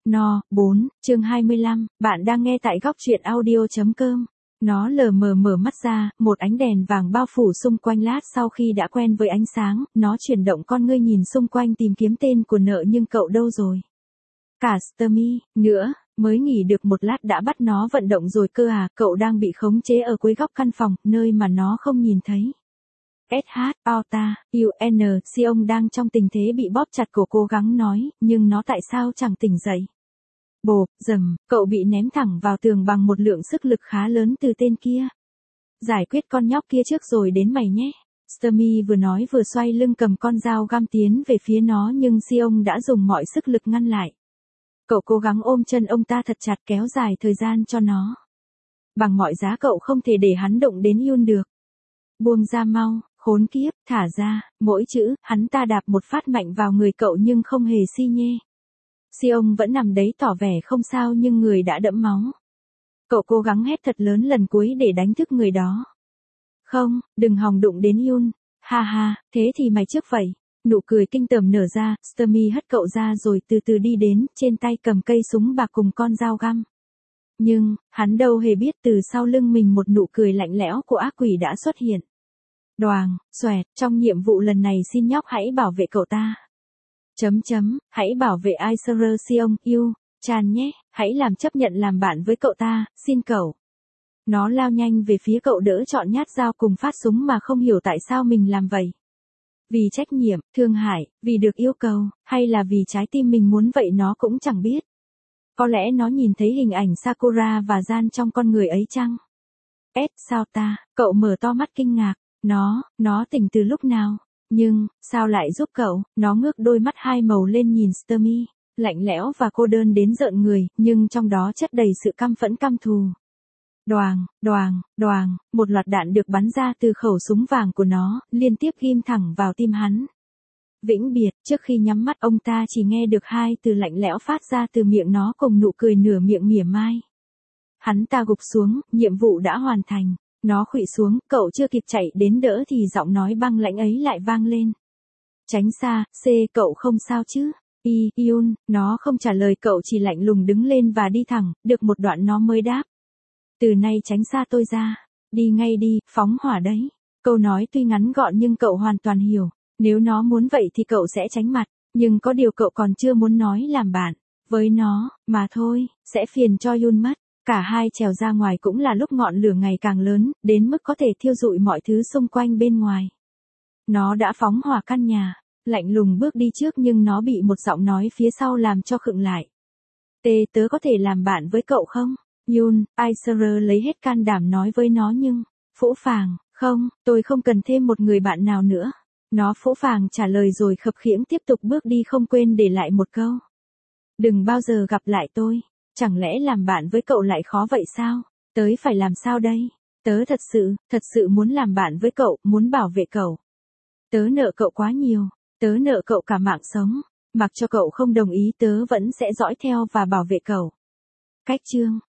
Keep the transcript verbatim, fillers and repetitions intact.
No, bốn, chương hai mươi lăm, bạn đang nghe tại góc truyện audio.com. Nó lờ mờ mở mắt ra, một ánh đèn vàng bao phủ xung quanh lát sau khi đã quen với ánh sáng, nó chuyển động con ngươi nhìn xung quanh tìm kiếm tên của nợ nhưng cậu đâu rồi? Cả Stormy, nữa, mới nghỉ được một lát đã bắt nó vận động rồi cơ à, cậu đang bị khống chế ở cuối góc căn phòng, nơi mà nó không nhìn thấy. ét hát, Auta, u en, Sion đang trong tình thế bị bóp chặt cổ cố gắng nói, nhưng nó tại sao chẳng tỉnh dậy. Bộp, dầm, cậu bị ném thẳng vào tường bằng một lượng sức lực khá lớn từ tên kia. Giải quyết con nhóc kia trước rồi đến mày nhé. Stormy vừa nói vừa xoay lưng cầm con dao găm tiến về phía nó nhưng Sion đã dùng mọi sức lực ngăn lại. Cậu cố gắng ôm chân ông ta thật chặt kéo dài thời gian cho nó. Bằng mọi giá cậu không thể để hắn động đến Yun được. Buông ra mau, khốn kiếp, thả ra, mỗi chữ, hắn ta đạp một phát mạnh vào người cậu nhưng không hề xi nhê. Sion vẫn nằm đấy tỏ vẻ không sao nhưng người đã đẫm máu. Cậu cố gắng hét thật lớn lần cuối để đánh thức người đó. Không, đừng hòng đụng đến Yun. Ha ha, thế thì mày trước vậy. Nụ cười kinh tởm nở ra, Stormy hất cậu ra rồi từ từ đi đến, trên tay cầm cây súng bạc cùng con dao găm. Nhưng, hắn đâu hề biết từ sau lưng mình một nụ cười lạnh lẽo của ác quỷ đã xuất hiện. Đoàng, xoẹt, trong nhiệm vụ lần này xin nhóc hãy bảo vệ cậu ta. Chấm chấm, hãy bảo vệ Aisher Sion, yêu, Chan nhé, hãy làm chấp nhận làm bạn với cậu ta, xin cậu. Nó lao nhanh về phía cậu đỡ chọn nhát dao cùng phát súng mà không hiểu tại sao mình làm vậy. Vì trách nhiệm, thương hại, vì được yêu cầu, hay là vì trái tim mình muốn vậy nó cũng chẳng biết. Có lẽ nó nhìn thấy hình ảnh Sakura và Gian trong con người ấy chăng? Ed, sao ta? Cậu mở to mắt kinh ngạc. Nó, nó tỉnh từ lúc nào? Nhưng, sao lại giúp cậu? Nó ngước đôi mắt hai màu lên nhìn Stormy, lạnh lẽo và cô đơn đến rợn người, nhưng trong đó chất đầy sự căm phẫn căm thù. Đoàng, đoàng, đoàng, một loạt đạn được bắn ra từ khẩu súng vàng của nó, liên tiếp ghim thẳng vào tim hắn. Vĩnh biệt, trước khi nhắm mắt ông ta chỉ nghe được hai từ lạnh lẽo phát ra từ miệng nó cùng nụ cười nửa miệng mỉa mai. Hắn ta gục xuống, nhiệm vụ đã hoàn thành. Nó khuỵu xuống, cậu chưa kịp chạy đến đỡ thì giọng nói băng lãnh ấy lại vang lên. Tránh xa, C, cậu không sao chứ? Y, Yun, nó không trả lời cậu chỉ lạnh lùng đứng lên và đi thẳng, được một đoạn nó mới đáp. Từ nay tránh xa tôi ra, đi ngay đi, phóng hỏa đấy. Câu nói tuy ngắn gọn nhưng cậu hoàn toàn hiểu, nếu nó muốn vậy thì cậu sẽ tránh mặt, nhưng có điều cậu còn chưa muốn nói làm bạn với nó, mà thôi, sẽ phiền cho Yun mất. Cả hai trèo ra ngoài cũng là lúc ngọn lửa ngày càng lớn, đến mức có thể thiêu rụi mọi thứ xung quanh bên ngoài. Nó đã phóng hỏa căn nhà, lạnh lùng bước đi trước nhưng nó bị một giọng nói phía sau làm cho khựng lại. Tê, tớ có thể làm bạn với cậu không? Yun, Aisher lấy hết can đảm nói với nó nhưng, phũ phàng, không, tôi không cần thêm một người bạn nào nữa. Nó phũ phàng trả lời rồi khập khiễng tiếp tục bước đi không quên để lại một câu. Đừng bao giờ gặp lại tôi. Chẳng lẽ làm bạn với cậu lại khó vậy sao? Tớ phải làm sao đây? Tớ thật sự, thật sự muốn làm bạn với cậu, muốn bảo vệ cậu. Tớ nợ cậu quá nhiều, tớ nợ cậu cả mạng sống, mặc cho cậu không đồng ý tớ vẫn sẽ dõi theo và bảo vệ cậu. Cách chương